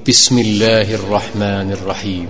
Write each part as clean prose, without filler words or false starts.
بسم الله الرحمن الرحيم.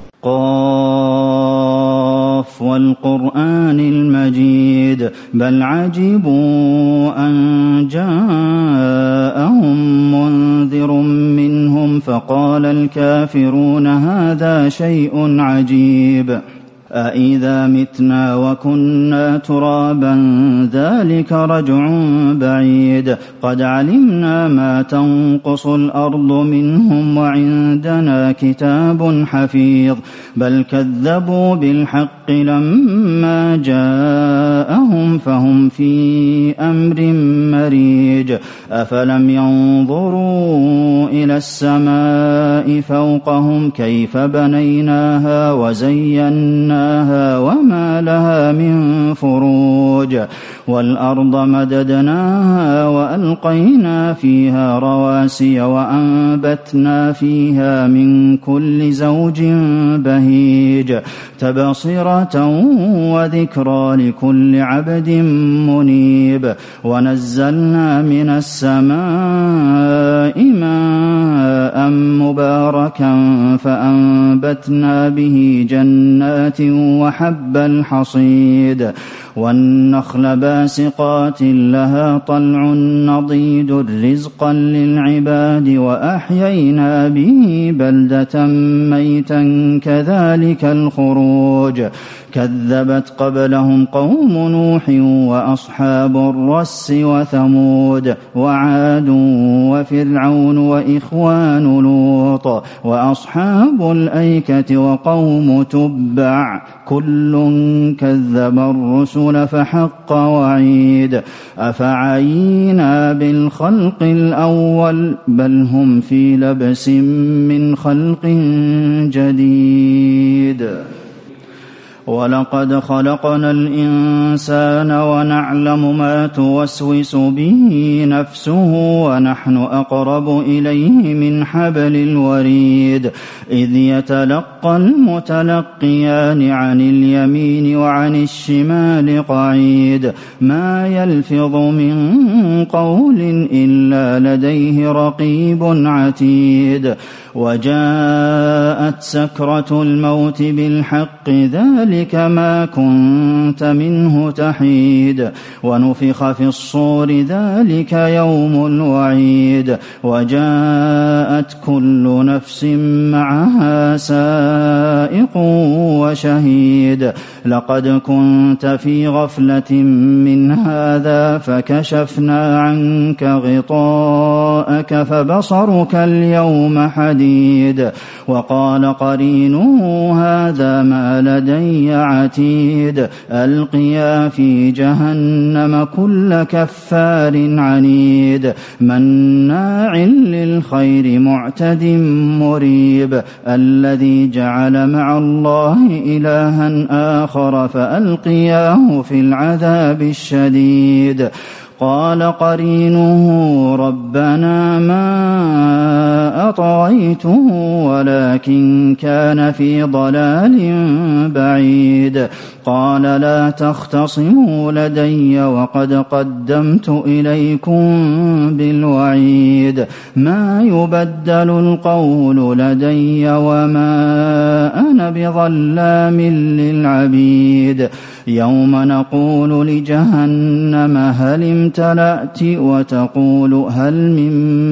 قاف والقرآن المجيد بل عجبوا أن جاءهم منذر منهم فقال الكافرون هذا شيء عجيب أإذا متنا وكنا ترابا ذلك رجع بعيد قد علمنا ما تنقص الأرض منهم وعندنا كتاب حفيظ بل كذبوا بالحق لما جاءهم فهم في أمر مريج أفلم ينظروا إلى السماء فوقهم كيف بنيناها وزيناها وما لها من فروج والأرض مددناها وألقينا فيها رواسي وأنبتنا فيها من كل زوج بهيج تبصرة وذكرى لكل عبد منيب ونزلنا من السماء ماء مباركا فأنبتنا به جنات وحب الحصيد والنخل باسقات لها طلع نضيد رزقا للعباد وأحيينا به بلدة ميتا كذلك الخروج كذبت قبلهم قوم نوح وأصحاب الرس وثمود وعاد وفرعون وإخوان لوط وأصحاب الأيكة وقوم تبع كل كذب الرسل فحق وعيد أفعينا بالخلق الأول بل هم في لبس من خلق جديد ولقد خلقنا الإنسان ونعلم ما توسوس به نفسه ونحن أقرب إليه من حبل الوريد إذ يتلقى المتلقيان عن اليمين وعن الشمال قعيد ما يلفظ من قول إلا لديه رقيب عتيد وجاءت سكرة الموت بالحق ذلك ما كنت منه تحيد ونفخ في الصور ذلك يوم الوعيد وجاءت كل نفس معها سائق وشهيد لقد كنت في غفلة من هذا فكشفنا عنك غطاءك فبصرك اليوم حديد وقال قرينه هذا ما لدي عتيد ألقيا في جهنم كل كفار عنيد مناع للخير معتد مريب الذي جعل مع الله إلها آخر فألقياه في العذاب الشديد قال قرينه ربنا ما أطغيته ولكن كان في ضلال بعيد قال لا تختصموا لدي وقد قدمت إليكم بالوعيد ما يبدل القول لدي وما أنا بظلام للعبيد يوم نقول لجهنم هل امتلأت وتقول هل من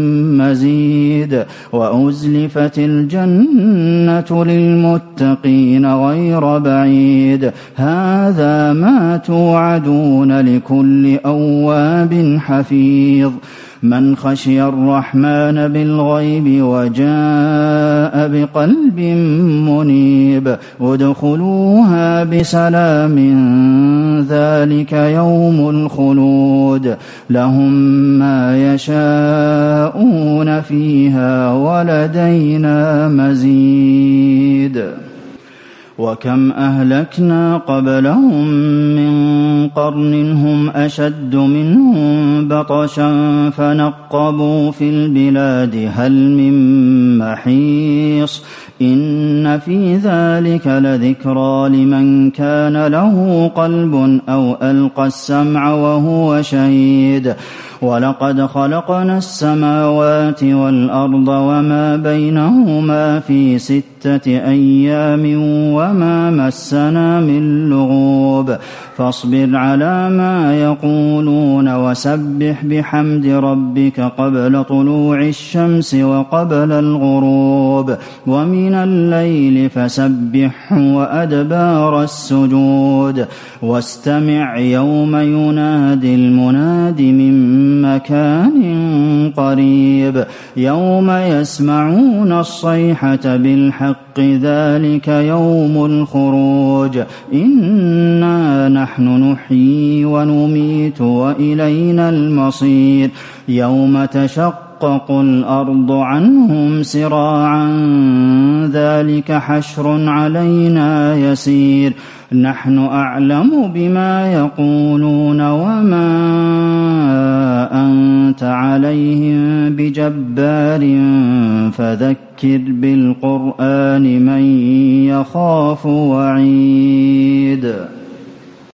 مزيد وأزلفت الجنة للمتقين غير بعيد هذا ما توعدون لكل أواب حفيظ من خشي الرحمن بالغيب وجاء بقلب منيب ادخلوها بسلام ذلك يوم الخلود لهم ما يشاءون فيها ولدينا مزيد وكم أهلكنا قبلهم من قرن هم أشد منهم بطشا فنقبوا في البلاد هل من محيص إن في ذلك لذكرى لمن كان له قلب أو ألقى السمع وهو شهيد ولقد خلقنا السماوات والأرض وما بينهما في 6 أيام وما مسنا من لغوب فاصبر على ما يقولون وسبح بحمد ربك قبل طلوع الشمس وقبل الغروب ومن الليل فسبحه وأدبار السجود واستمع يوم ينادي المناد من مكان قريب يوم يسمعون الصيحة بالحق ذلك يوم الخروج إنا نحن نحيي ونميت وإلينا المصير يوم تشقق الأرض عنهم سراعا ذلك حشر علينا يسير نحن أعلم بما يقولون وما أنت عليهم بجبار فذكر بالقرآن من يخاف وعيد